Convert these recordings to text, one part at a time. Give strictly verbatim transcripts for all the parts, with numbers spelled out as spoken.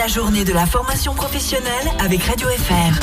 journée de la formation professionnelle avec Radio F R.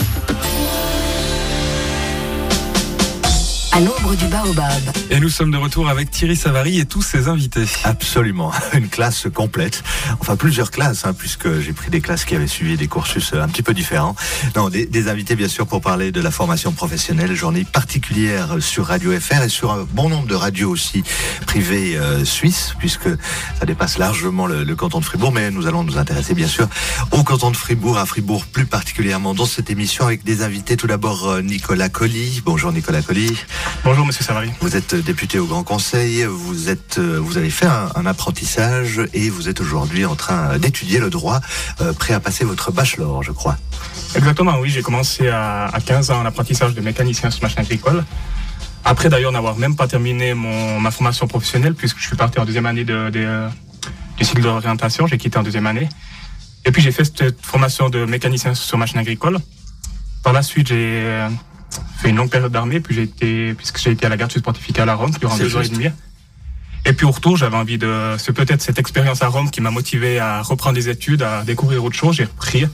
À l'ombre du baobab. Et nous sommes de retour avec Thierry Savary et tous ses invités. Absolument, une classe complète. Enfin, plusieurs classes, hein, puisque j'ai pris des classes qui avaient suivi des cursus un petit peu différents. Non, des, des invités, bien sûr, pour parler de la formation professionnelle. Journée particulière sur Radio F R et sur un bon nombre de radios aussi privées euh, suisses, puisque ça dépasse largement le, le canton de Fribourg. Mais nous allons nous intéresser, bien sûr, au canton de Fribourg, à Fribourg plus particulièrement, dans cette émission avec des invités. Tout d'abord, Nicolas Colli. Bonjour, Nicolas Colli. Bonjour Monsieur Savary. Vous êtes député au Grand Conseil, vous êtes, vous avez fait un, un apprentissage et vous êtes aujourd'hui en train d'étudier le droit, euh, prêt à passer votre bachelor, je crois. Exactement, oui, j'ai commencé à, à quinze ans en apprentissage de mécanicien sur machine agricole. Après d'ailleurs n'avoir même pas terminé mon, ma formation professionnelle, puisque je suis parti en deuxième année de, de, du cycle d'orientation, j'ai quitté en deuxième année. Et puis j'ai fait cette formation de mécanicien sur machine agricole. Par la suite, j'ai fait une longue période d'armée, puis j'ai été, puisque j'ai été à la garde suisse pontificale à Rome durant deux ans et demi. Et puis au retour, j'avais envie de, c'est peut-être cette expérience à Rome qui m'a motivé à reprendre des études, à découvrir autre chose. J'ai repris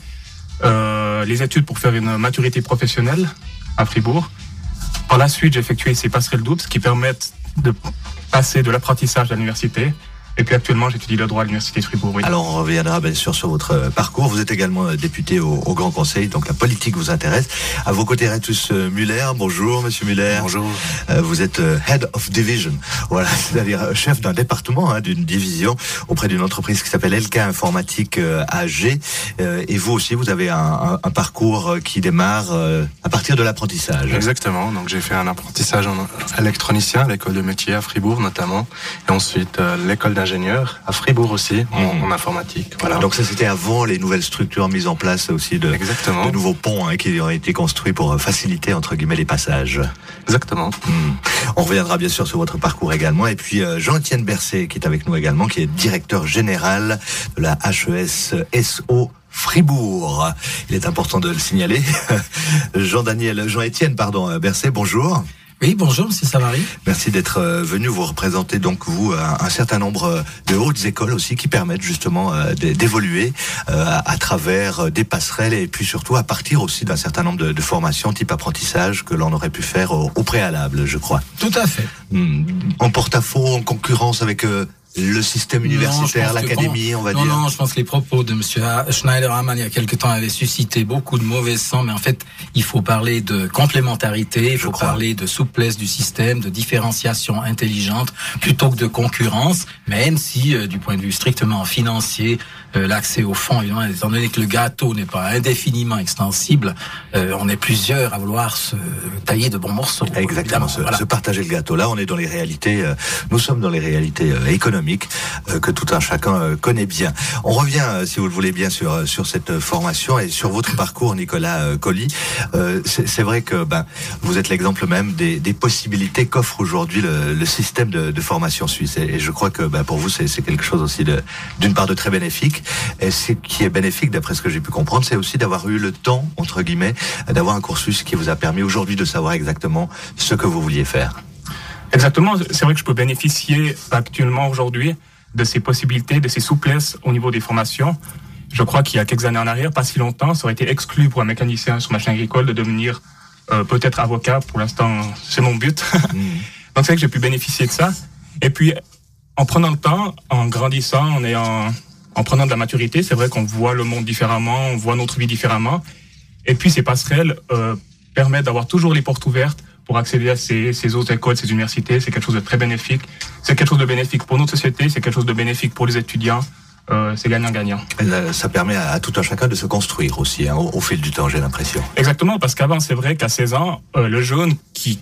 euh, les études pour faire une maturité professionnelle à Fribourg. Par la suite, j'ai effectué ces passerelles doubles, ce qui permettent de passer de l'apprentissage à l'université. Et puis actuellement, j'étudie le droit à l'Université de Fribourg. Oui. Alors on reviendra bien sûr sur votre parcours. Vous êtes également député au, au Grand Conseil, donc la politique vous intéresse. À vos côtés, Retus Muller. Bonjour, Monsieur Muller. Bonjour. Euh, vous êtes Head of Division, voilà, c'est-à-dire chef d'un département, hein, d'une division auprès d'une entreprise qui s'appelle L K Informatique euh, A G. Euh, et vous aussi, vous avez un, un, un parcours qui démarre euh, à partir de l'apprentissage. Exactement. Donc j'ai fait un apprentissage en électronicien à l'école de métier à Fribourg notamment, et ensuite euh, l'école d'ingénieur à Fribourg aussi, en, mmh. en informatique. Voilà. Donc ça c'était avant les nouvelles structures mises en place aussi de, Exactement. de nouveaux ponts hein, qui ont été construits pour faciliter entre guillemets les passages. Exactement. Mmh. On reviendra bien sûr sur votre parcours également. Et puis euh, Jean-Étienne Bercé qui est avec nous également, qui est directeur général de la H E S S O Fribourg. Il est important de le signaler. Jean-Daniel, Jean-Étienne, pardon, Bercé, bonjour. Oui, bonjour, Monsieur Savary. Merci d'être venu. Vous représenter donc vous un, un certain nombre de hautes écoles aussi qui permettent justement euh, d'évoluer euh, à, à travers des passerelles et puis surtout à partir aussi d'un certain nombre de, de formations type apprentissage que l'on aurait pu faire au, au préalable, je crois. Tout à fait. Hum, en porte-à-faux, en concurrence avec euh, le système universitaire, non, l'académie, quand, on va non, dire. Non, je pense que les propos de Monsieur Schneiderman il y a quelque temps avaient suscité beaucoup de mauvais sang, mais en fait, il faut parler de complémentarité, il faut parler de souplesse du système, de différenciation intelligente, plutôt que de concurrence, même si, euh, du point de vue strictement financier, euh, l'accès au fonds, évidemment, étant donné que le gâteau n'est pas indéfiniment extensible, euh, on est plusieurs à vouloir se tailler de bons morceaux. Exactement, se, voilà. se partager le gâteau. Là, on est dans les réalités, euh, nous sommes dans les réalités euh, économiques, Euh, que tout un chacun euh, connaît bien. On revient, euh, si vous le voulez bien, sur sur cette formation et sur votre parcours, Nicolas euh, Colli. Euh, c'est, c'est vrai que ben vous êtes l'exemple même des, des possibilités qu'offre aujourd'hui le, le système de, de formation suisse. Et, et je crois que ben pour vous, c'est, c'est quelque chose aussi de d'une part de très bénéfique. Et ce qui est bénéfique, d'après ce que j'ai pu comprendre, c'est aussi d'avoir eu le temps, entre guillemets, d'avoir un cursus qui vous a permis aujourd'hui de savoir exactement ce que vous vouliez faire. Exactement, c'est vrai que je peux bénéficier actuellement aujourd'hui de ces possibilités, de ces souplesses au niveau des formations. Je crois qu'il y a quelques années en arrière, pas si longtemps, ça aurait été exclu pour un mécanicien sur machine agricole de devenir euh, peut-être avocat. Pour l'instant, c'est mon but. Mmh. Donc c'est vrai que j'ai pu bénéficier de ça. Et puis, en prenant le temps, en grandissant, en ayant, en prenant de la maturité, c'est vrai qu'on voit le monde différemment, on voit notre vie différemment. Et puis ces passerelles euh, permettent d'avoir toujours les portes ouvertes pour accéder à ces, ces autres écoles, ces universités. C'est quelque chose de très bénéfique. C'est quelque chose de bénéfique pour notre société, c'est quelque chose de bénéfique pour les étudiants. Euh, c'est gagnant-gagnant. Ça permet à, à tout un chacun de se construire aussi, hein, au, au fil du temps, j'ai l'impression. Exactement, parce qu'avant, c'est vrai qu'à seize ans, euh, le jeune qui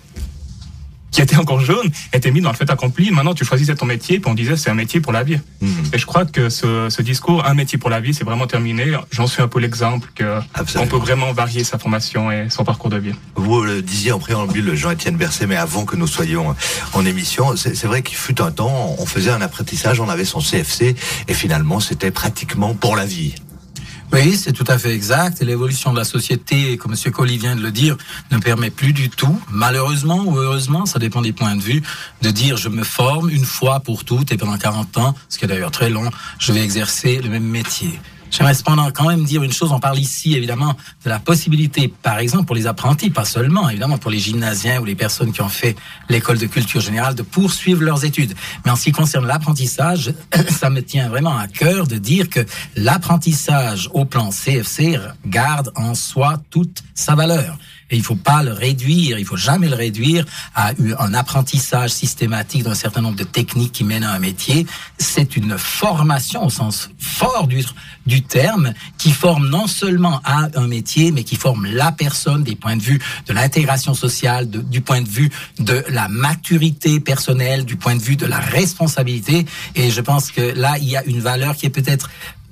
qui était encore jeune, était mis dans le fait accompli. Maintenant, tu choisissais ton métier, puis on disait c'est un métier pour la vie. Mmh. Et je crois que ce, ce discours, un métier pour la vie, c'est vraiment terminé. J'en suis un peu l'exemple que on peut vraiment varier sa formation et son parcours de vie. Vous le disiez en préambule, Jean-Étienne Bercé, mais avant que nous soyons en émission, c'est, c'est vrai qu'il fut un temps, on faisait un apprentissage, on avait son C F C, et finalement, c'était pratiquement pour la vie. Oui, c'est tout à fait exact. Et l'évolution de la société, comme M. Colli vient de le dire, ne permet plus du tout, malheureusement ou heureusement, ça dépend des points de vue, de dire je me forme une fois pour toutes et pendant quarante ans, ce qui est d'ailleurs très long, je vais exercer le même métier. J'aimerais cependant quand même dire une chose. On parle ici, évidemment, de la possibilité, par exemple, pour les apprentis, pas seulement, évidemment, pour les gymnasiens ou les personnes qui ont fait l'école de culture générale, de poursuivre leurs études. Mais en ce qui concerne l'apprentissage, ça me tient vraiment à cœur de dire que l'apprentissage au plan C F C garde en soi toute sa valeur. Et il faut pas le réduire, il faut jamais le réduire à un apprentissage systématique d'un certain nombre de techniques qui mènent à un métier. C'est une formation au sens fort du, du terme, qui forme non seulement à un métier, mais qui forme la personne des points de vue de l'intégration sociale, de, du point de vue de la maturité personnelle, du point de vue de la responsabilité. Et je pense que là, il y a une valeur qui est peut-être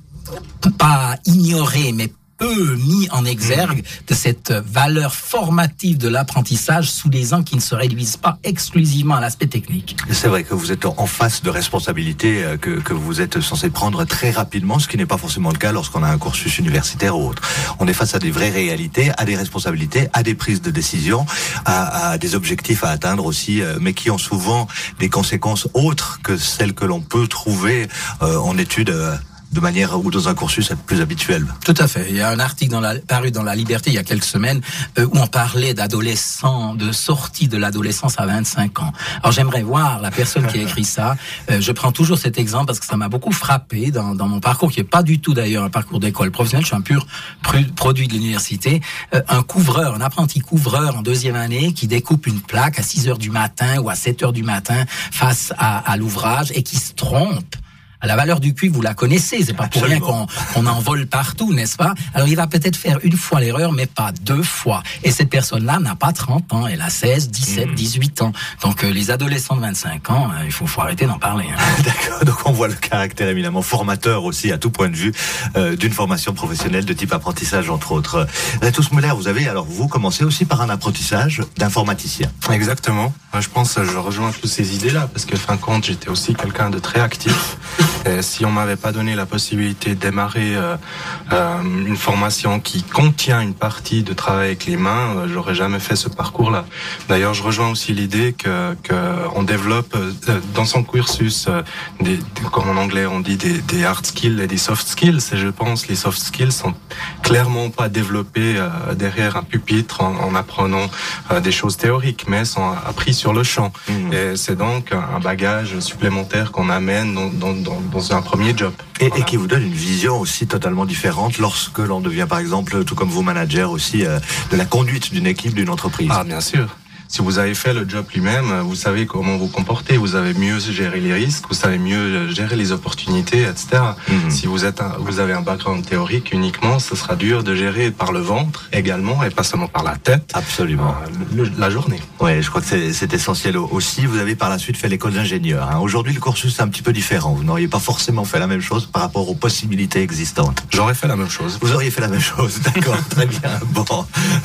pas ignorée, mais peu mis en exergue de cette valeur formative de l'apprentissage sous des angles qui ne se réduisent pas exclusivement à l'aspect technique. C'est vrai que vous êtes en face de responsabilités que, que vous êtes censé prendre très rapidement, ce qui n'est pas forcément le cas lorsqu'on a un cursus universitaire ou autre. On est face à des vraies réalités, à des responsabilités, à des prises de décision, à, à des objectifs à atteindre aussi, mais qui ont souvent des conséquences autres que celles que l'on peut trouver euh, en études euh, de manière ou dans un cursus plus habituel. Tout à fait. Il y a un article dans la, paru dans La Liberté il y a quelques semaines euh, où on parlait d'adolescents, de sortie de l'adolescence à vingt-cinq ans. Alors j'aimerais voir la personne qui a écrit ça. Euh, je prends toujours cet exemple parce que ça m'a beaucoup frappé dans, dans mon parcours, qui est pas du tout d'ailleurs un parcours d'école professionnelle. Je suis un pur produit de l'université. Euh, un couvreur, un apprenti couvreur en deuxième année qui découpe une plaque à six heures du matin ou à sept heures du matin face à, à l'ouvrage et qui se trompe. La valeur du cuivre, vous la connaissez, c'est pas pour Absolument. rien qu'on, qu'on en vole partout, n'est-ce pas? Alors il va peut-être faire une fois l'erreur, mais pas deux fois. Et cette personne-là n'a pas trente ans, elle a seize, dix-sept, dix-huit ans. Donc euh, les adolescents de vingt-cinq ans, euh, il faut, faut arrêter d'en parler. Hein. D'accord, donc on voit le caractère éminemment formateur aussi, à tout point de vue, euh, d'une formation professionnelle de type apprentissage, entre autres. Retus Müller, vous avez, alors vous commencez aussi par un apprentissage d'informaticien. Exactement. Je pense que je rejoins toutes ces idées-là, parce que fin de compte, j'étais aussi quelqu'un de très actif. Et si on m'avait pas donné la possibilité de démarrer euh, euh, une formation qui contient une partie de travail avec les mains, euh, j'aurais jamais fait ce parcours-là. D'ailleurs, je rejoins aussi l'idée que, que on développe euh, dans son cursus, euh, des, des, comme en anglais on dit, des, des hard skills et des soft skills. Et je pense que les soft skills sont clairement pas développés euh, derrière un pupitre en, en apprenant euh, des choses théoriques, mais sont appris sur le champ. Mmh. Et c'est donc un bagage supplémentaire qu'on amène dans, dans, dans, dans un premier job. Et, voilà. et qui vous donne une vision aussi totalement différente lorsque l'on devient, par exemple, tout comme vous, manager aussi, euh, de la conduite d'une équipe, d'une entreprise. Ah, bien sûr. Si vous avez fait le job lui-même, vous savez comment vous comporter, vous savez mieux gérer les risques, vous savez mieux gérer les opportunités, et cetera. Mmh. Si vous êtes un, vous avez un background théorique uniquement, ce sera dur de gérer par le ventre également et pas seulement par la tête. Absolument. Euh, le, la journée. Ouais, je crois que c'est, c'est essentiel aussi. Vous avez par la suite fait l'école d'ingénieur. Hein. Aujourd'hui, le cursus est un petit peu différent. Vous n'auriez pas forcément fait la même chose par rapport aux possibilités existantes. J'aurais fait la même chose. Vous auriez fait la même chose, d'accord, très bien. Bon, bon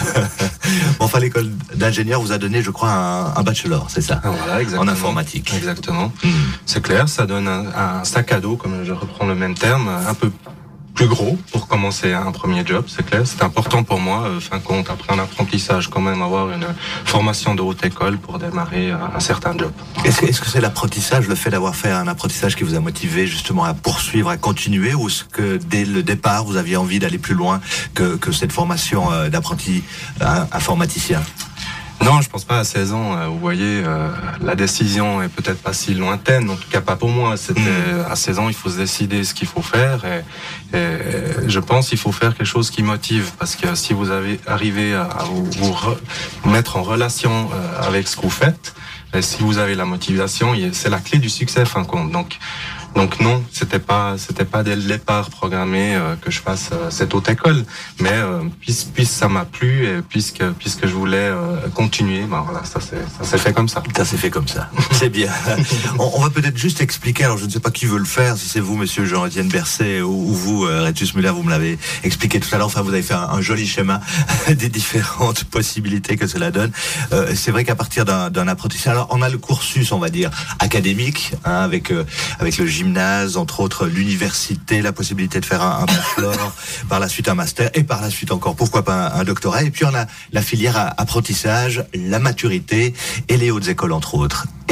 enfin, l'école d'ingénieur vous a donné, je crois, un, un bachelor, c'est ça, voilà, exactement. En informatique. Exactement. Mmh. C'est clair, ça donne un, un sac à dos, comme je reprends le même terme, un peu plus gros pour commencer un premier job, c'est clair. C'est important pour moi, euh, fin de compte, après un apprentissage, quand même avoir une formation de haute école pour démarrer un certain job. Est-ce que, est-ce que c'est l'apprentissage, le fait d'avoir fait un apprentissage qui vous a motivé justement à poursuivre, à continuer, ou est-ce que dès le départ vous aviez envie d'aller plus loin que, que cette formation euh, d'apprenti euh, informaticien? Non, je pense pas à seize ans. Vous voyez, euh, la décision est peut-être pas si lointaine, en tout cas pas pour moi. C'était mmh. à seize ans, il faut se décider ce qu'il faut faire. Et, et je pense qu'il faut faire quelque chose qui motive, parce que si vous avez arrivé à vous, vous re, mettre en relation euh, avec ce que vous faites, et si vous avez la motivation, c'est la clé du succès, fin de compte. Donc, Donc non, c'était pas c'était pas dès le départ programmé euh, que je fasse euh, cette haute école, mais euh, puisque, puisque ça m'a plu et puisque puisque je voulais euh, continuer, ben voilà, ça s'est ça s'est fait comme ça. Ça s'est fait comme ça. C'est bien. on, on va peut-être juste expliquer. Alors je ne sais pas qui veut le faire, si c'est vous, Monsieur Jean-Étienne Berset, ou, ou vous, euh, Retus Müller, vous me l'avez expliqué tout à l'heure. Enfin, vous avez fait un, un joli schéma des différentes possibilités que cela donne. Euh, c'est vrai qu'à partir d'un, d'un apprentissage, alors on a le cursus, on va dire académique, hein, avec euh, avec le gymnase, entre autres l'université, la possibilité de faire un, un bachelor, par la suite un master, et par la suite encore, pourquoi pas un, un doctorat. Et puis on a la filière à apprentissage, la maturité et les hautes écoles, entre autres. Et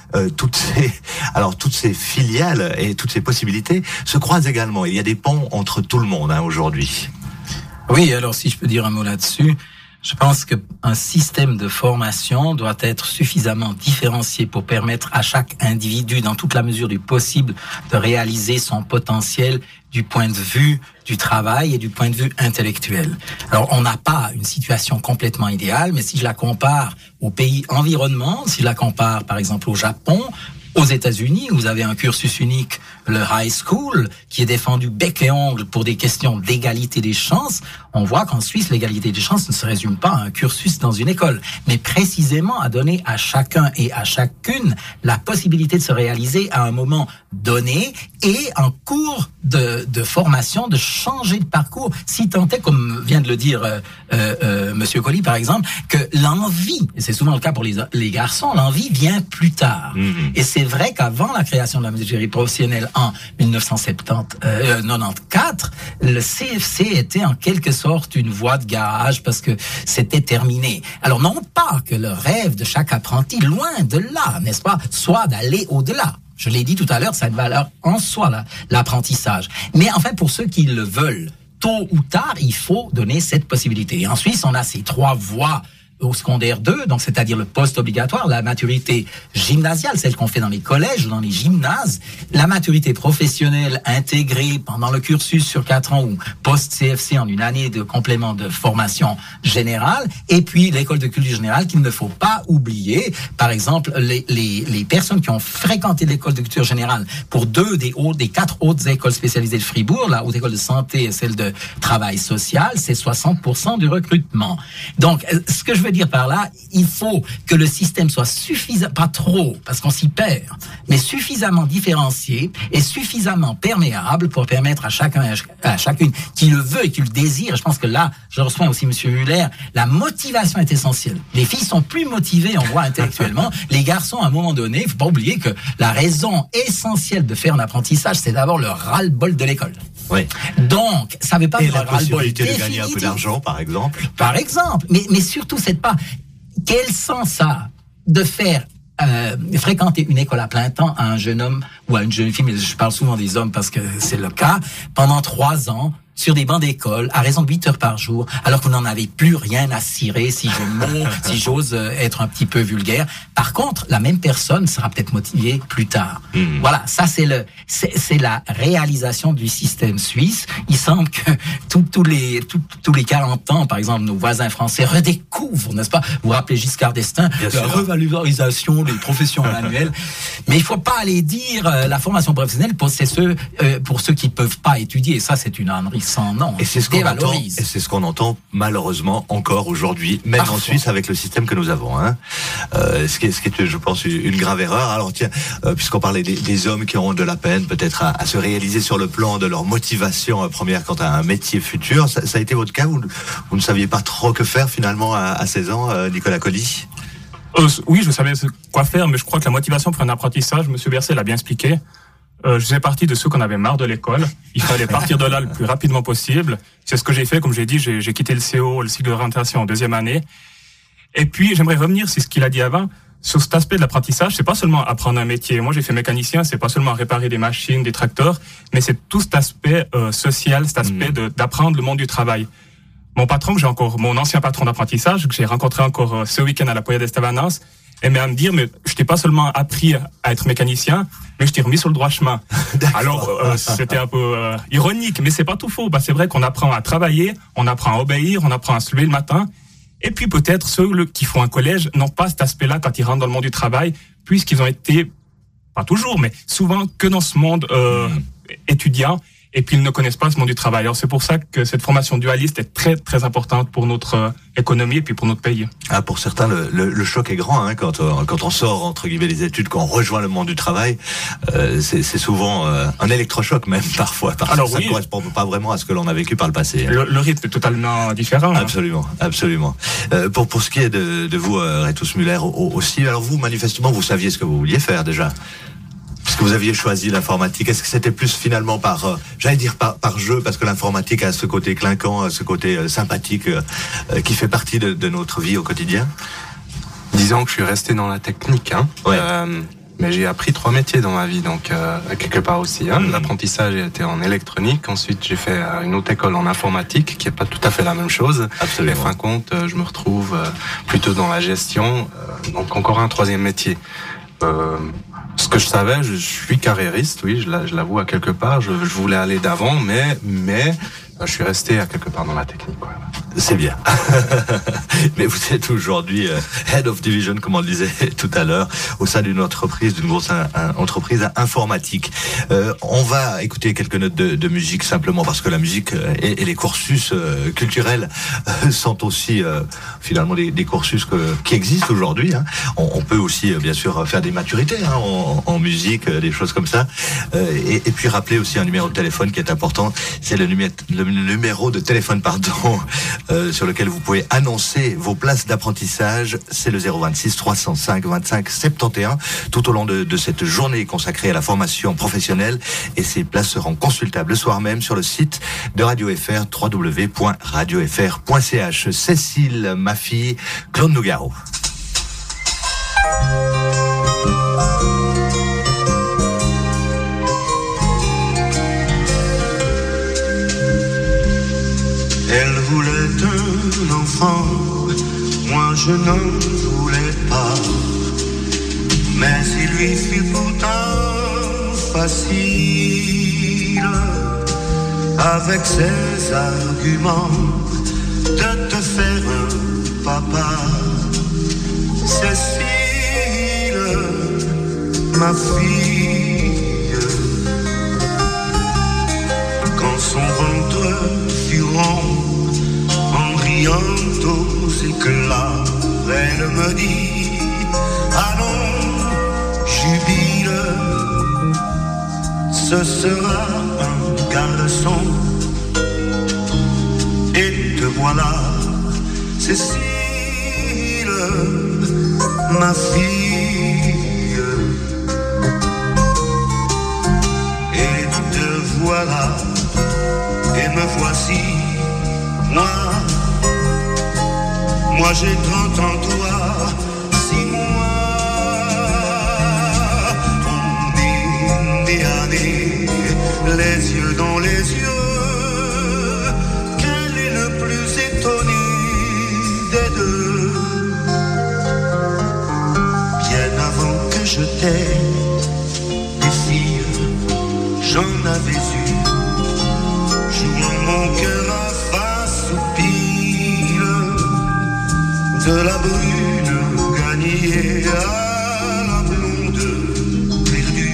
euh, toutes ces, alors toutes ces filiales et toutes ces possibilités se croisent également. Il y a des ponts entre tout le monde hein, aujourd'hui. Oui, alors si je peux dire un mot là-dessus, je pense qu'un système de formation doit être suffisamment différencié pour permettre à chaque individu, dans toute la mesure du possible, de réaliser son potentiel du point de vue du travail et du point de vue intellectuel. Alors, on n'a pas une situation complètement idéale, mais si je la compare aux pays environnements, si je la compare par exemple au Japon, aux États-Unis, vous avez un cursus unique, le high school, qui est défendu bec et ongle pour des questions d'égalité des chances. On voit qu'en Suisse, l'égalité des chances ne se résume pas à un cursus dans une école, mais précisément à donner à chacun et à chacune la possibilité de se réaliser à un moment donné et en cours de, de formation, de changer de parcours, si tant est, comme vient de le dire euh, euh, Monsieur Colli, par exemple, que l'envie, et c'est souvent le cas pour les, les garçons, l'envie vient plus tard. Mmh. Et c'est vrai qu'avant la création de la messagerie professionnelle en dix-neuf cent quatre-vingt-quatorze, le C F C était en quelque sorte une voie de garage parce que c'était terminé. Alors non pas que le rêve de chaque apprenti, loin de là, n'est-ce pas, soit d'aller au-delà. Je l'ai dit tout à l'heure, ça a une valeur en soi, là, l'apprentissage. Mais en fait, pour ceux qui le veulent, tôt ou tard, il faut donner cette possibilité. Et en Suisse, on a ces trois voies au secondaire deux, donc c'est-à-dire le post-obligatoire, la maturité gymnasiale, celle qu'on fait dans les collèges ou dans les gymnases, la maturité professionnelle intégrée pendant le cursus sur quatre ans ou post-C F C en une année de complément de formation générale, et puis l'école de culture générale qu'il ne faut pas oublier. Par exemple, les, les, les personnes qui ont fréquenté l'école de culture générale pour deux des, hautes, des quatre autres écoles spécialisées de Fribourg, la haute école de santé et celle de travail social, c'est soixante pour cent du recrutement. Donc, ce que je veux dire par là, il faut que le système soit suffisant, pas trop, parce qu'on s'y perd, mais suffisamment différencié et suffisamment perméable pour permettre à chacun et à chacune qui le veut et qui le désire. Je pense que là, je reçois aussi Monsieur Muller, la motivation est essentielle. Les filles sont plus motivées, on voit intellectuellement. Les garçons, à un moment donné, il faut pas oublier que la raison essentielle de faire un apprentissage, c'est d'abord le ras-le-bol de l'école. Oui. Donc, ça ne veut pas et dire la un ras-le-bol possibilité définitif. de gagner un peu d'argent, par exemple. Par exemple, mais mais surtout, c'est pas quel sens ça a de faire euh, fréquenter une école à plein temps à un jeune homme ou à une jeune fille, mais je parle souvent des hommes parce que c'est le cas, pendant trois ans, sur des bancs d'école, à raison de huit heures par jour, alors que vous n'en avez plus rien à cirer, si je mot, si j'ose être un petit peu vulgaire. Par contre, la même personne sera peut-être motivée plus tard. Mmh. Voilà, ça c'est le, c'est, c'est la réalisation du système suisse. Il semble que tous les, tous les quarante ans, par exemple, nos voisins français redécouvrent, n'est-ce pas? Vous vous rappelez Giscard d'Estaing, Bien la sûr. revalorisation des professions manuelles. Mais il faut pas aller dire euh, la formation professionnelle pour c'est ceux, euh, pour ceux qui peuvent pas étudier. Et ça, c'est une ânerie. Sans nom, et c'est ce qu'on entend, et c'est ce qu'on entend malheureusement encore aujourd'hui, même Parfois. en Suisse avec le système que nous avons. Hein. Euh, ce qui est, ce qui est, je pense, une grave erreur. Alors tiens, euh, puisqu'on parlait des, des hommes qui auront de la peine peut-être à, à se réaliser sur le plan de leur motivation euh, première quant à un métier futur, ça, ça a été votre cas. Vous, vous ne saviez pas trop que faire finalement à, à seize ans, euh, Nicolas Colli? euh, Oui, je savais quoi faire, mais je crois que la motivation pour un apprentissage, M. Berset l'a bien expliqué. Euh, je faisais partie de ceux qu'on avait marre de l'école. Il fallait partir de là le plus rapidement possible. C'est ce que j'ai fait. Comme j'ai dit, j'ai, j'ai quitté le C O, le cycle d'orientation en deuxième année. Et puis, j'aimerais revenir, c'est ce qu'il a dit avant, sur cet aspect de l'apprentissage. C'est pas seulement apprendre un métier. Moi, j'ai fait mécanicien. C'est pas seulement réparer des machines, des tracteurs, mais c'est tout cet aspect euh, social, cet aspect mmh. de, d'apprendre le monde du travail. Mon patron, que j'ai encore, mon ancien patron d'apprentissage, que j'ai rencontré encore euh, ce week-end à la Poya d'Estavanance, aimait à me dire, mais je t'ai pas seulement appris à être mécanicien, mais je t'ai remis sur le droit chemin. Alors, euh, c'était un peu euh, ironique, mais c'est pas tout faux. Bah, c'est vrai qu'on apprend à travailler, on apprend à obéir, on apprend à se lever le matin. Et puis peut-être ceux le, qui font un collège n'ont pas cet aspect-là quand ils rentrent dans le monde du travail, puisqu'ils ont été, pas toujours, mais souvent que dans ce monde euh, mmh. étudiant. Et puis ils ne connaissent pas ce monde du travail. Alors c'est pour ça que cette formation dualiste est très très importante pour notre euh, économie et puis pour notre pays. Ah, pour certains, le, le, le choc est grand hein, quand, euh, quand on sort entre guillemets des études, quand on rejoint le monde du travail. Euh, c'est, c'est souvent euh, un électrochoc même parfois, parce Alors, que ça oui. ne correspond pas vraiment à ce que l'on a vécu par le passé. Hein. Le, le rythme est totalement différent. Absolument, hein. absolument. Euh, pour pour ce qui est de, de vous, euh, Retus Muller aussi. Alors vous, manifestement, vous saviez ce que vous vouliez faire déjà. Puisque vous aviez choisi l'informatique, est-ce que c'était plus finalement par, euh, j'allais dire par, par jeu, parce que l'informatique a ce côté clinquant, ce côté euh, sympathique euh, euh, qui fait partie de, de notre vie au quotidien? Disons que je suis resté dans la technique. Hein. Ouais. Euh, mais j'ai appris trois métiers dans ma vie, donc euh, quelque part aussi. Hein. Mmh. L'apprentissage était en électronique, ensuite j'ai fait euh, une autre école en informatique, qui est pas tout à fait la même chose. Absolument. Et fin compte, euh, je me retrouve euh, plutôt dans la gestion, euh, donc encore un troisième métier. Euh, ce que je savais, je, je suis carriériste, oui, je, je l'avoue à quelque part. Je, je voulais aller d'avant, mais mais euh, je suis resté à quelque part dans la technique. Quoi. C'est bien. Mais vous êtes aujourd'hui euh, Head of Division, comme on le disait tout à l'heure, au sein d'une entreprise, d'une grosse un, un, entreprise informatique. Euh, on va écouter quelques notes de, de musique simplement parce que la musique euh, et, et les cursus euh, culturels euh, sont aussi euh, finalement des, des cursus que, qui existent aujourd'hui. Hein. On, on peut aussi euh, bien sûr faire des maturités hein, en, en musique, euh, des choses comme ça. Euh, et, et puis rappeler aussi un numéro de téléphone qui est important. C'est le, numé- le numéro de téléphone, pardon. Euh, sur lequel vous pouvez annoncer vos places d'apprentissage. C'est le zéro vingt-six trois cent cinq vingt-cinq soixante et onze tout au long de, de cette journée consacrée à la formation professionnelle. Et ces places seront consultables le soir même sur le site de Radio F R, w w w point radio f r point c h. Cécile, ma fille, Claude Nougaro. Elle voulait un enfant, moi je n'en voulais pas. Mais il lui fut pourtant facile, avec ses arguments, de te faire un papa. Cécile, ma fille, quand son ventre fut rond, en riant aux éclats, elle me dit, allons, jubile, ce sera un garçon. Et te voilà, Cécile, ma fille. Et te voilà, et me voici, moi, moi j'ai trente ans, toi, six mois, on est nez à nez, les yeux dans les yeux, quel est le plus étonné des deux? Bien avant que je t'aie, des filles, j'en avais eu, jouant mon cœur à face au pile, de la brune gagnée à la blonde perdue.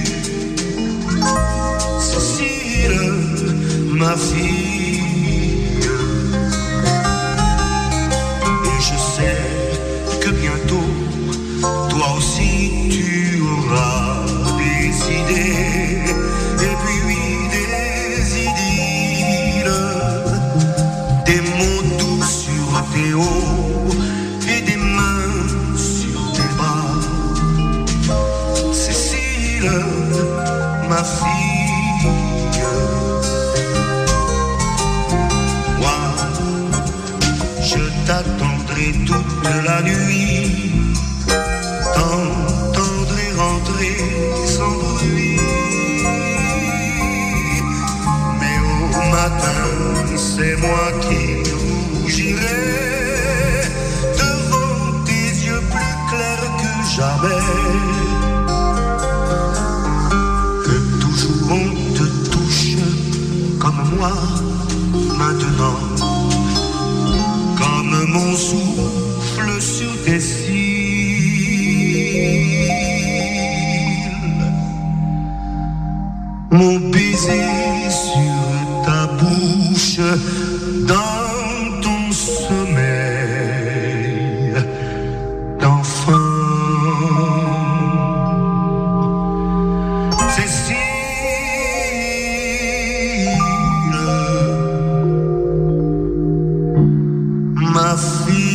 Cécile, ma fille, et je sais que bientôt, toi aussi tu auras des idées, et puis oui, des idylles, des mots doux sur tes hauts et des mains sur tes bras. Cécile, ma fille, moi, je t'attendrai toute la nuit, t'entendrai rentrer sans bruit, mais au matin, c'est moi qui rougirai devant tes yeux plus clairs que jamais, que toujours on te touche comme moi maintenant, comme mon souffle sur tes cils. Mon baiser sur ta bouche dans ton sommeil d'enfant. Cécile, ma fille.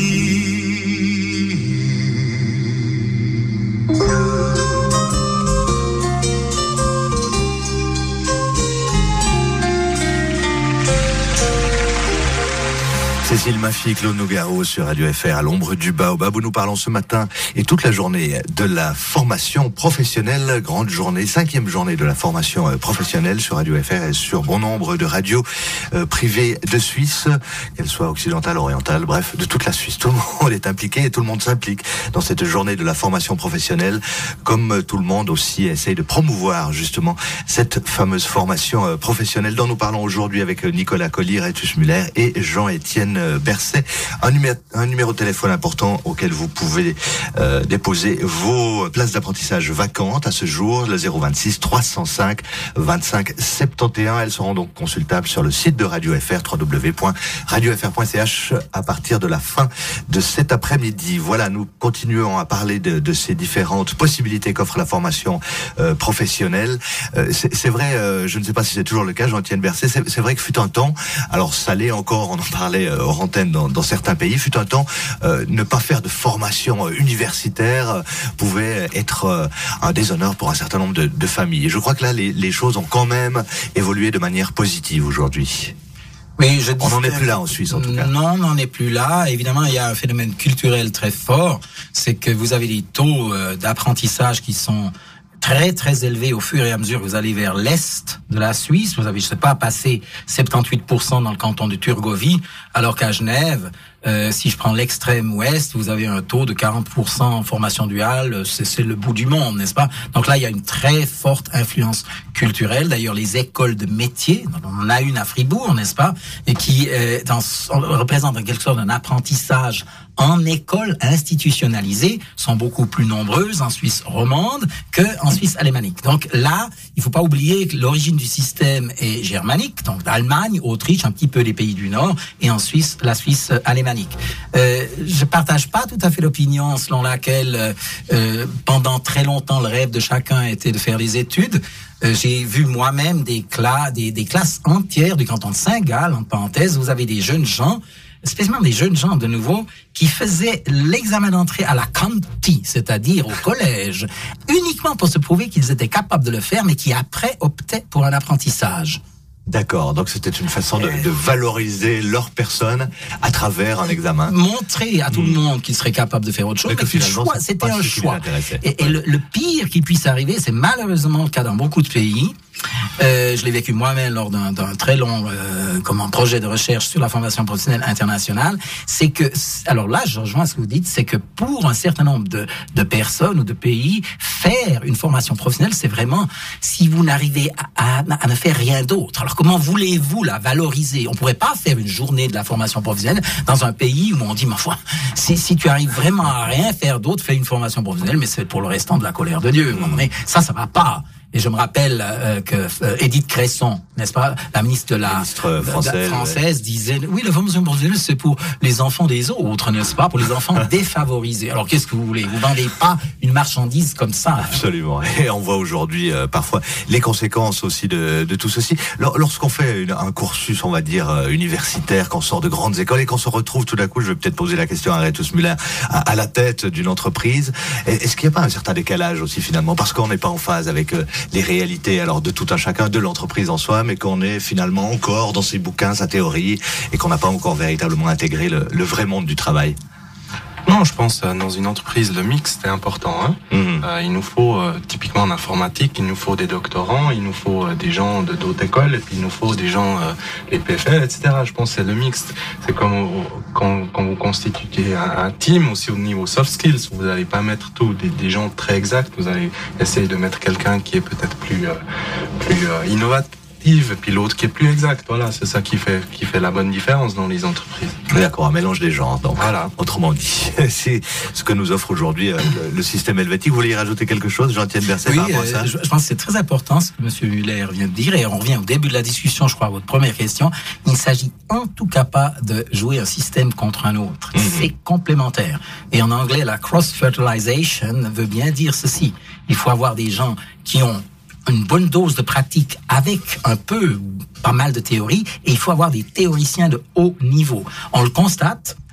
Cécile Maffy, Claude Nougaro sur Radio F R à l'ombre du Baobab où nous parlons ce matin et toute la journée de la formation professionnelle, grande journée, cinquième journée de la formation professionnelle sur Radio F R et sur bon nombre de radios euh, privées de Suisse, qu'elles soient occidentales, orientales, bref, de toute la Suisse. Tout le monde est impliqué et tout le monde s'implique dans cette journée de la formation professionnelle, comme tout le monde aussi essaye de promouvoir justement cette fameuse formation professionnelle dont nous parlons aujourd'hui avec Nicolas Colli, Rétus Muller et Jean-Étienne Berset. Un numéro, un numéro de téléphone important auquel vous pouvez euh, déposer vos places d'apprentissage vacantes à ce jour, le zéro vingt-six trois cent cinq vingt-cinq soixante et onze. Elles seront donc consultables sur le site de Radio F R, w w w point radio f r point c h, à partir de la fin de cet après-midi. Voilà, nous continuons à parler de, de ces différentes possibilités qu'offre la formation euh, professionnelle. Euh, c'est, c'est vrai, euh, je ne sais pas si c'est toujours le cas, Jean-Étienne Berset, c'est, c'est vrai que fut un temps, alors ça l'est encore, on en parlait euh, hors antenne dans, dans certains pays, fut un temps, euh, ne pas faire de formation euh, universitaire euh, pouvait être euh, un déshonneur pour un certain nombre de, de familles. Et je crois que là, les, les choses ont quand même évolué de manière positive aujourd'hui. Oui, je dis on n'en est plus là en Suisse, en tout cas. Non, on n'en est plus là. Évidemment, il y a un phénomène culturel très fort, c'est que vous avez des taux euh, d'apprentissage qui sont très très élevé au fur et à mesure que vous allez vers l'est de la Suisse. Vous avez, je sais pas, passé soixante-dix-huit pour cent dans le canton de Turgovie, alors qu'à Genève, euh, si je prends l'extrême ouest, vous avez un taux de quarante pour cent en formation duale. C'est, c'est le bout du monde, n'est-ce pas? Donc là, il y a une très forte influence culturelle. D'ailleurs, les écoles de métiers, on en a une à Fribourg, n'est-ce pas? Et qui euh, dans, représente en quelque sorte un apprentissage en école institutionnalisée, sont beaucoup plus nombreuses en Suisse romande que en Suisse alémanique. Donc là, il faut pas oublier que l'origine du système est germanique, donc l'Allemagne, Autriche, un petit peu les pays du Nord, et en Suisse, la Suisse alémanique. Euh, je partage pas tout à fait l'opinion selon laquelle euh, pendant très longtemps le rêve de chacun était de faire les études. Euh, j'ai vu moi-même des, cla- des, des classes entières du canton de Saint-Gall, en parenthèse, vous avez des jeunes gens, spécialement des jeunes gens de nouveau, qui faisaient l'examen d'entrée à la Kanti, c'est-à-dire au collège, uniquement pour se prouver qu'ils étaient capables de le faire, mais qui après optaient pour un apprentissage. D'accord, donc c'était une façon de, de valoriser leur personne à travers un examen. Montrer à tout mmh. le monde qu'ils seraient capables de faire autre chose, mais, mais que choix, c'était un choix. Et, et le, le pire qui puisse arriver, c'est malheureusement le cas dans beaucoup de pays. Euh, je l'ai vécu moi-même lors d'un, d'un très long euh, comment, projet de recherche sur la formation professionnelle internationale. C'est que, alors là, je rejoins ce que vous dites, c'est que pour un certain nombre de, de personnes ou de pays, faire une formation professionnelle, c'est vraiment si vous n'arrivez à, à, à ne faire rien d'autre. Alors comment voulez-vous la valoriser? On pourrait pas faire une journée de la formation professionnelle dans un pays où on dit, ma foi, si, si tu arrives vraiment à rien faire d'autre, fais une formation professionnelle, mais c'est pour le restant de la colère de Dieu. Mmh. Mais ça, ça va pas. Et je me rappelle euh, que euh, Édith Cresson, n'est-ce pas, la ministre de la, ministre française, de, française ouais. disait, oui, la formation professionnelle, c'est pour les enfants des autres, n'est-ce pas, pour les enfants défavorisés. Alors qu'est-ce que vous voulez? Vous vendez pas une marchandise comme ça. Absolument. Et on voit aujourd'hui euh, parfois les conséquences aussi de, de tout ceci. Lorsqu'on fait une, un cursus, on va dire euh, universitaire, qu'on sort de grandes écoles et qu'on se retrouve tout d'un coup, je vais peut-être poser la question à Rétus Muller, à, à la tête d'une entreprise, est-ce qu'il n'y a pas un certain décalage aussi finalement, parce qu'on n'est pas en phase avec euh, les réalités alors de tout un chacun, de l'entreprise en soi, mais qu'on est finalement encore dans ses bouquins, sa théorie, et qu'on n'a pas encore véritablement intégré le, le vrai monde du travail? Non, je pense euh, dans une entreprise, le mix est important. Hein. Mmh. Euh, il nous faut, euh, typiquement en informatique, il nous faut des doctorants, il nous faut euh, des gens de d'autres écoles, et puis il nous faut des gens, euh, les P F L, et cetera. Je pense que c'est le mix. C'est comme euh, quand, quand vous constituez un, un team, aussi au niveau soft skills, vous n'allez pas mettre tout des, des gens très exacts, vous allez essayer de mettre quelqu'un qui est peut-être plus, euh, plus euh, innovateur, et puis l'autre qui est plus exact. Voilà, c'est ça qui fait qui fait la bonne différence dans les entreprises. D'accord, un mélange des genres. Donc voilà, autrement dit, c'est ce que nous offre aujourd'hui euh, le, le système helvétique. Vous voulez y rajouter quelque chose, Jean-Étienne Berset, oui, par rapport à ça? je, je pense que c'est très important ce que M. Muller vient de dire, et on revient au début de la discussion, je crois, à votre première question. Il ne s'agit en tout cas pas de jouer un système contre un autre. Mm-hmm. C'est complémentaire. Et en anglais, la cross-fertilization veut bien dire ceci. Il faut avoir des gens qui ont une bonne dose de pratique avec un peu, pas mal de théorie, et il faut avoir des théoriciens de haut niveau. On le constate,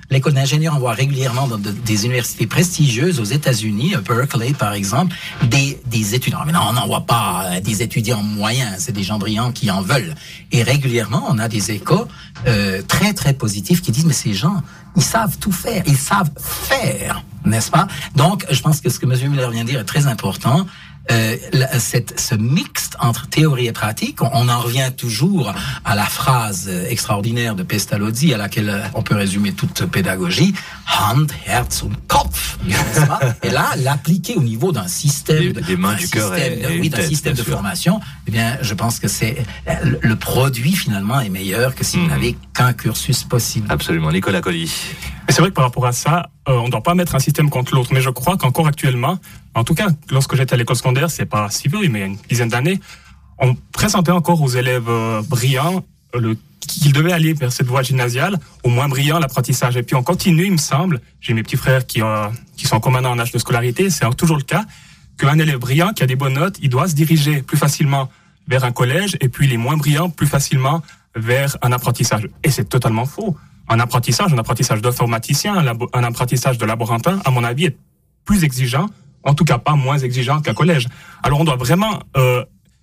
l'école d'ingénieurs envoie régulièrement dans de, des universités prestigieuses aux États-Unis, à Berkeley par exemple, des, des étudiants. Mais non, on n'envoie pas des étudiants moyens, c'est des gens brillants qui en veulent. Et régulièrement, on a des échos euh, très très positifs qui disent mais ces gens, ils savent tout faire, ils savent faire, n'est-ce pas? Donc, je pense que ce que M. Müller vient de dire est très important. Euh, la, cette, ce mixte entre théorie et pratique, on, on en revient toujours à la phrase extraordinaire de Pestalozzi, à laquelle on peut résumer toute pédagogie, Hand, Herz und Kopf, n'est-ce pas? Et là, l'appliquer au niveau d'un système, des, des mains du cœur et, et oui, d'un tête, système de sûr. formation, eh bien, je pense que c'est le, le produit finalement est meilleur que si mmh. vous n'avez qu'un cursus possible. Absolument, Nicolas Colli. Et c'est vrai que par rapport à ça, euh, on ne doit pas mettre un système contre l'autre. Mais je crois qu'encore actuellement, en tout cas, lorsque j'étais à l'école secondaire, c'est pas si vieux, mais il y a une dizaine d'années, on présentait encore aux élèves euh, brillants euh, le, qu'ils devaient aller vers cette voie gymnasiale, au moins brillant l'apprentissage. Et puis on continue, il me semble, j'ai mes petits frères qui, euh, qui sont encore maintenant en âge de scolarité, c'est toujours le cas, qu'un élève brillant qui a des bonnes notes, il doit se diriger plus facilement vers un collège, et puis les moins brillants plus facilement vers un apprentissage. Et c'est totalement faux. Un apprentissage, un apprentissage d'informaticien, un, labo, un apprentissage de laborantin, à mon avis, est plus exigeant, en tout cas pas moins exigeant qu'un collège. Alors on doit vraiment euh,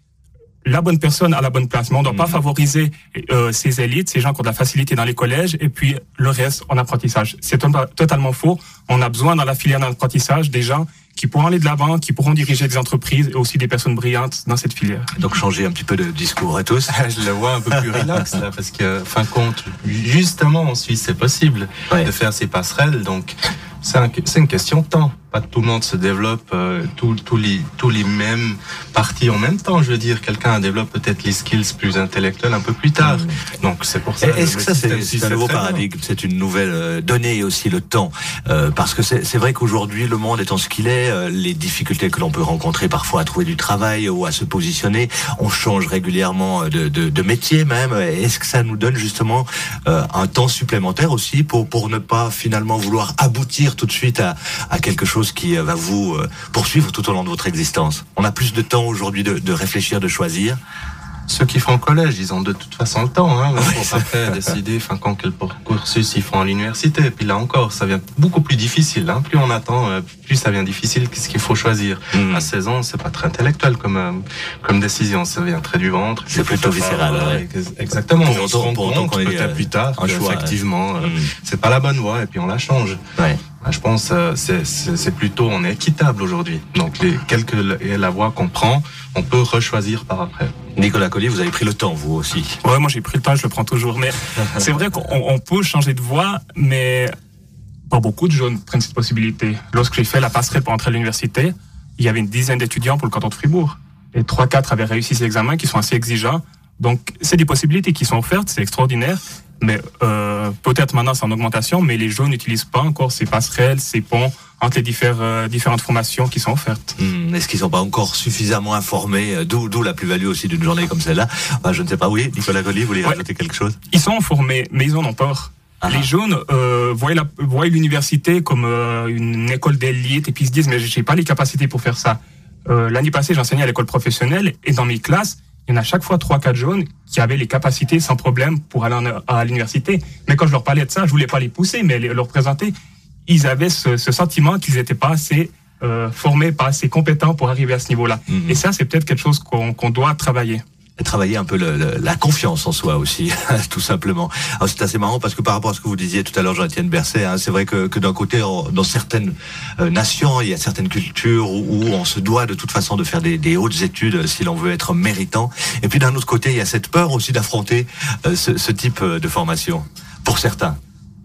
la bonne personne à la bonne place, mais on ne doit mmh. pas favoriser euh, ces élites, ces gens qui ont de la facilité dans les collèges, et puis le reste en apprentissage. C'est to- totalement faux. On a besoin dans la filière d'apprentissage des gens qui pourront aller de l'avant, qui pourront diriger des entreprises et aussi des personnes brillantes dans cette filière. Donc changer un petit peu de discours à tous. Je le vois un peu plus relax là, parce que fin de compte, justement en Suisse c'est possible ouais. de faire ces passerelles, donc c'est, un, c'est une question de temps. Pas tout le monde se développe euh, tous tous les tous les mêmes parties en même temps. Je veux dire, quelqu'un développe peut-être les skills plus intellectuels un peu plus tard. Mmh. Donc c'est pour ça. Est-ce que ça c'est, c'est un nouveau paradigme, c'est une nouvelle euh, donnée aussi le temps, euh, parce que c'est, c'est vrai qu'aujourd'hui le monde étant ce qu'il est, euh, les difficultés que l'on peut rencontrer parfois à trouver du travail ou à se positionner, on change régulièrement de de, de métier même. Est-ce que ça nous donne justement euh, un temps supplémentaire aussi pour pour ne pas finalement vouloir aboutir tout de suite à à quelque chose qui va vous poursuivre tout au long de votre existence? On a plus de temps aujourd'hui de, de réfléchir, de choisir. Ceux qui font le collège, ils ont de toute façon le temps, hein, pour après décider, enfin, quand quel cursus ils font à l'université. Et puis là encore, ça vient beaucoup plus difficile, hein. Plus on attend, plus ça vient difficile. Qu'est-ce qu'il faut choisir? Mmh. À seize ans, c'est pas très intellectuel comme, comme décision. Ça vient très du ventre. C'est plutôt viscéral, euh, ouais. Exactement. Pour on se rend compte qu'on peut-être plus tard, un choix, effectivement, ouais. euh, c'est pas la bonne voie, et puis on la change. Ouais. Je pense euh, c'est, c'est, c'est plutôt, on est équitable aujourd'hui. Donc, les, quelle que la voie qu'on prend, on peut rechoisir par après. Nicolas Colli, vous avez pris le temps, vous aussi. Ouais, moi j'ai pris le temps, je le prends toujours. Mais c'est vrai qu'on on peut changer de voie, mais pas beaucoup de jeunes prennent cette possibilité. Lorsque j'ai fait la passerelle pour entrer à l'université, il y avait une dizaine d'étudiants pour le canton de Fribourg. Et trois, quatre avaient réussi ces examens qui sont assez exigeants. Donc, c'est des possibilités qui sont offertes, c'est extraordinaire. Mais euh, peut-être maintenant c'est en augmentation, mais les jeunes n'utilisent pas encore ces passerelles, ces ponts entre les différents, euh, différentes formations qui sont offertes. Mmh, est-ce qu'ils ne sont pas encore suffisamment informés, d'où, d'où la plus-value aussi d'une journée comme celle-là? Enfin, je ne sais pas, oui, Nicolas Colli, vous voulez ouais. rajouter quelque chose? Ils sont informés, mais ils en ont peur. Ah. Les jeunes euh, voient, la, voient l'université comme euh, une école d'élite et puis ils se disent mais j'ai pas les capacités pour faire ça. Euh, l'année passée, j'enseignais à l'école professionnelle et dans mes classes, il y en a chaque fois trois, quatre jeunes qui avaient les capacités sans problème pour aller en, à l'université. Mais quand je leur parlais de ça, je voulais pas les pousser, mais les, leur présenter. Ils avaient ce, ce sentiment qu'ils n'étaient pas assez euh, formés, pas assez compétents pour arriver à ce niveau-là. Mmh. Et ça, c'est peut-être quelque chose qu'on, qu'on doit travailler. Et travailler un peu le, le, la confiance en soi aussi, tout simplement. Alors c'est assez marrant parce que par rapport à ce que vous disiez tout à l'heure, Jean-Étienne Berset, hein, c'est vrai que, que d'un côté, on, dans certaines euh, nations, il y a certaines cultures où, où on se doit de toute façon de faire des, des hautes études si l'on veut être méritant. Et puis d'un autre côté, il y a cette peur aussi d'affronter euh, ce, ce type de formation, pour certains.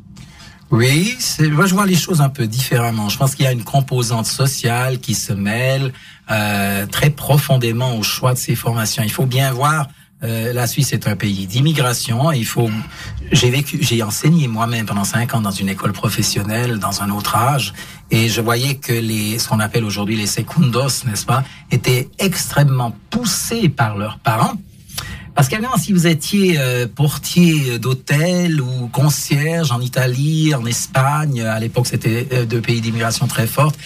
Oui, c'est, moi je vois les choses un peu différemment. Je pense qu'il y a une composante sociale qui se mêle euh, très profondément au choix de ces formations. Il faut bien voir, euh, la Suisse est un pays d'immigration. Il faut, j'ai vécu, j'ai enseigné moi-même pendant cinq ans dans une école professionnelle, dans un autre âge, et je voyais que les, ce qu'on appelle aujourd'hui les secundos, n'est-ce pas, étaient extrêmement poussés par leurs parents. Parce qu'évidemment, si vous étiez euh, portier d'hôtel ou concierge en Italie, en Espagne, à l'époque c'était euh, deux pays d'immigration très fortes,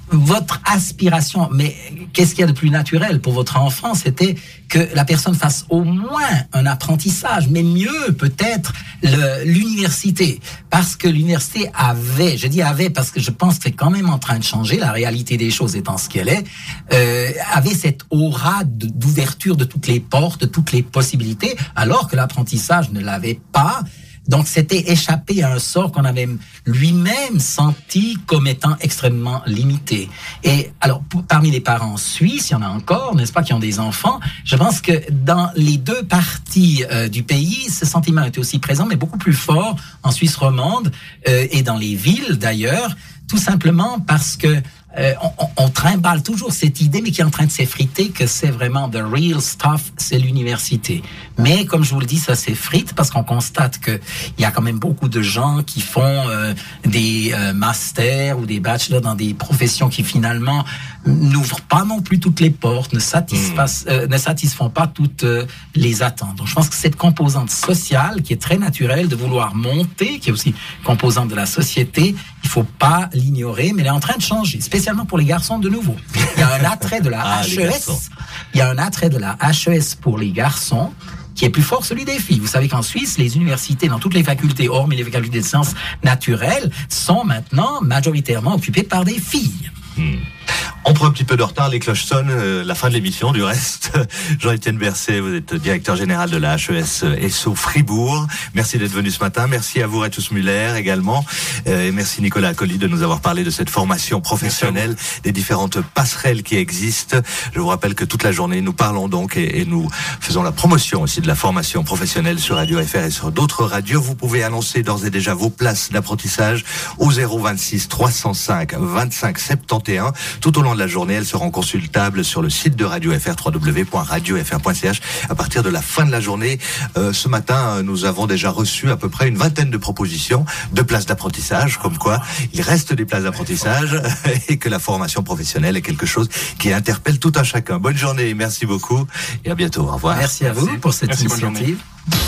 votre aspiration, mais qu'est-ce qu'il y a de plus naturel pour votre enfant, c'était que la personne fasse au moins un apprentissage, mais mieux peut-être le, l'université, parce que l'université avait, je dis avait parce que je pense que c'est quand même en train de changer, la réalité des choses étant ce qu'elle est, euh, avait cette aura de, d'ouverture de toutes les portes, de toutes les possibilités, alors que l'apprentissage ne l'avait pas. Donc, c'était échapper à un sort qu'on avait lui-même senti comme étant extrêmement limité. Et alors, pour, parmi les parents suisses, il y en a encore, n'est-ce pas, qui ont des enfants. Je pense que dans les deux parties euh, du pays, ce sentiment était aussi présent, mais beaucoup plus fort en Suisse romande euh, et dans les villes d'ailleurs, tout simplement parce que Euh, on, on trimballe toujours cette idée, mais qui est en train de s'effriter, que c'est vraiment the real stuff, c'est l'université. Mais comme je vous le dis, ça s'effrite parce qu'on constate que il y a quand même beaucoup de gens qui font euh, des euh, masters ou des bachelors dans des professions qui finalement n'ouvrent pas non plus toutes les portes, ne satisfassent, mmh. euh, ne satisfont pas toutes euh, les attentes. Donc je pense que cette composante sociale qui est très naturelle de vouloir monter, qui est aussi composante de la société, il faut pas l'ignorer, mais elle est en train de changer, spécialement pour les garçons de nouveau. Il y a un attrait de la ah, H E S, il y a un attrait de la H E S pour les garçons qui est plus fort que celui des filles. Vous savez qu'en Suisse, les universités, dans toutes les facultés, hormis les facultés de sciences naturelles, sont maintenant majoritairement occupées par des filles. Hmm. On prend un petit peu de retard, les cloches sonnent, euh, la fin de l'émission du reste. Jean-Étienne Berset, vous êtes directeur général de la H E S S O Fribourg. Merci d'être venu ce matin. Merci à vous, Retus Muller, également. Euh, et merci Nicolas Colli de nous avoir parlé de cette formation professionnelle, des différentes passerelles qui existent. Je vous rappelle que toute la journée, nous parlons donc et, et nous faisons la promotion aussi de la formation professionnelle sur Radio F R et sur d'autres radios. Vous pouvez annoncer d'ores et déjà vos places d'apprentissage au zéro vingt-six trois cent cinq vingt-cinq soixante et onze. Tout au long de la journée, elles seront consultables sur le site de Radio F R, w w w point radio f r point c h. À partir de la fin de la journée, euh, ce matin, nous avons déjà reçu à peu près une vingtaine de propositions de places d'apprentissage, comme quoi il reste des places d'apprentissage et que la formation professionnelle est quelque chose qui interpelle tout un chacun. Bonne journée, merci beaucoup et à bientôt. Au revoir. Merci à vous pour cette merci, initiative.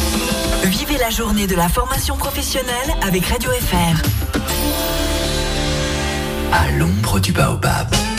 Vivez la journée de la formation professionnelle avec Radio F R. À l'ombre du baobab.